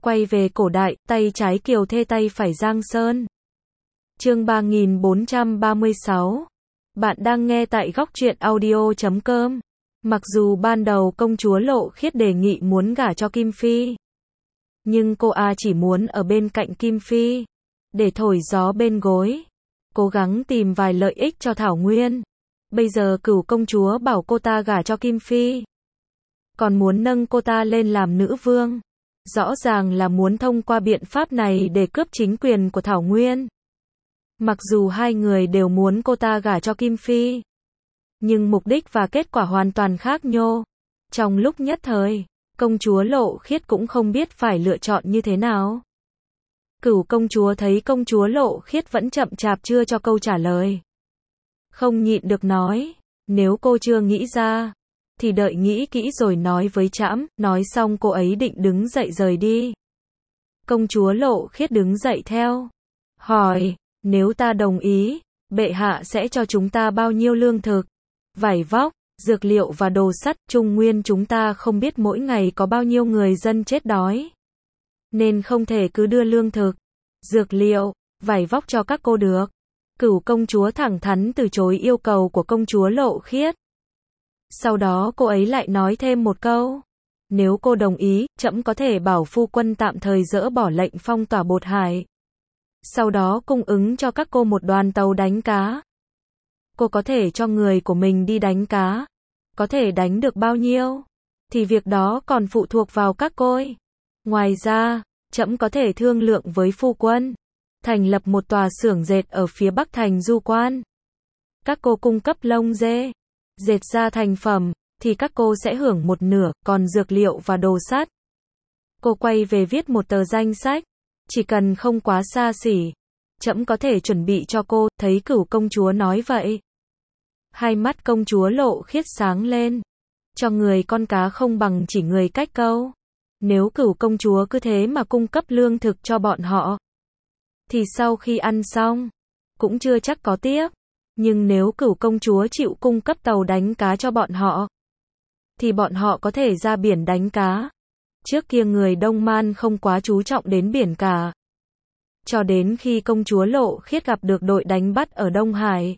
Quay về cổ đại, tay trái Kiều Thê tay phải Giang Sơn. Chương 3436. Bạn đang nghe tại góc truyện audio.com. Mặc dù ban đầu công chúa Lộ Khiết đề nghị muốn gả cho Kim Phi, nhưng cô chỉ muốn ở bên cạnh Kim Phi, để thổi gió bên gối, cố gắng tìm vài lợi ích cho Thảo Nguyên. Bây giờ Cửu công chúa bảo cô ta gả cho Kim Phi, còn muốn nâng cô ta lên làm nữ vương. Rõ ràng là muốn thông qua biện pháp này để cướp chính quyền của Thảo Nguyên. Mặc dù hai người đều muốn cô ta gả cho Kim Phi, nhưng mục đích và kết quả hoàn toàn khác nhau. Trong lúc nhất thời, công chúa Lộ Khiết cũng không biết phải lựa chọn như thế nào. Cửu công chúa thấy công chúa Lộ Khiết vẫn chậm chạp chưa cho câu trả lời, không nhịn được nói, nếu cô chưa nghĩ ra, thì đợi nghĩ kỹ rồi nói với trẫm. Nói xong cô ấy định đứng dậy rời đi. Công chúa Lộ Khiết đứng dậy theo, hỏi, nếu ta đồng ý, bệ hạ sẽ cho chúng ta bao nhiêu lương thực, vải vóc, dược liệu và đồ sắt. Trung Nguyên chúng ta không biết mỗi ngày có bao nhiêu người dân chết đói, nên không thể cứ đưa lương thực, dược liệu, vải vóc cho các cô được. Cửu công chúa thẳng thắn từ chối yêu cầu của công chúa Lộ Khiết. Sau đó cô ấy lại nói thêm một câu, nếu cô đồng ý, trẫm có thể bảo phu quân tạm thời dỡ bỏ lệnh phong tỏa Bột Hải, sau đó cung ứng cho các cô một đoàn tàu đánh cá. Cô có thể cho người của mình đi đánh cá, có thể đánh được bao nhiêu, thì việc đó còn phụ thuộc vào các cô. Ngoài ra, trẫm có thể thương lượng với phu quân, thành lập một tòa xưởng dệt ở phía bắc thành Du Quan. Các cô cung cấp lông dê, dệt ra thành phẩm, thì các cô sẽ hưởng một nửa, còn dược liệu và đồ sắt, cô quay về viết một tờ danh sách, chỉ cần không quá xa xỉ, trẫm có thể chuẩn bị cho cô. Thấy Cửu công chúa nói vậy, hai mắt công chúa Lộ Khiết sáng lên, cho người con cá không bằng chỉ người cách câu. Nếu Cửu công chúa cứ thế mà cung cấp lương thực cho bọn họ, thì sau khi ăn xong, cũng chưa chắc có tiếp. Nhưng nếu Cửu công chúa chịu cung cấp tàu đánh cá cho bọn họ, thì bọn họ có thể ra biển đánh cá. Trước kia người Đông Man không quá chú trọng đến biển cả, cho đến khi công chúa Lộ Khiết gặp được đội đánh bắt ở Đông Hải,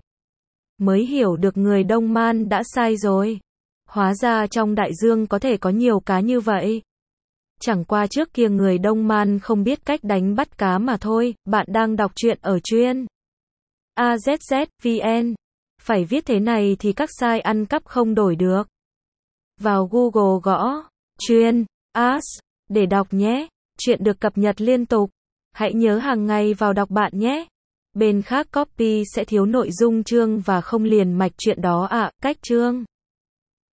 mới hiểu được người Đông Man đã sai rồi. Hóa ra trong đại dương có thể có nhiều cá như vậy. Chẳng qua trước kia người Đông Man không biết cách đánh bắt cá mà thôi. Bạn đang đọc truyện ở truyện AZZ.vn. Phải viết thế này thì các site ăn cắp không đổi được. Vào Google gõ truyện AZ để đọc nhé. Truyện được cập nhật liên tục. Hãy nhớ hàng ngày vào đọc bạn nhé. Bên khác copy sẽ thiếu nội dung chương và không liền mạch truyện đó ạ. Cách chương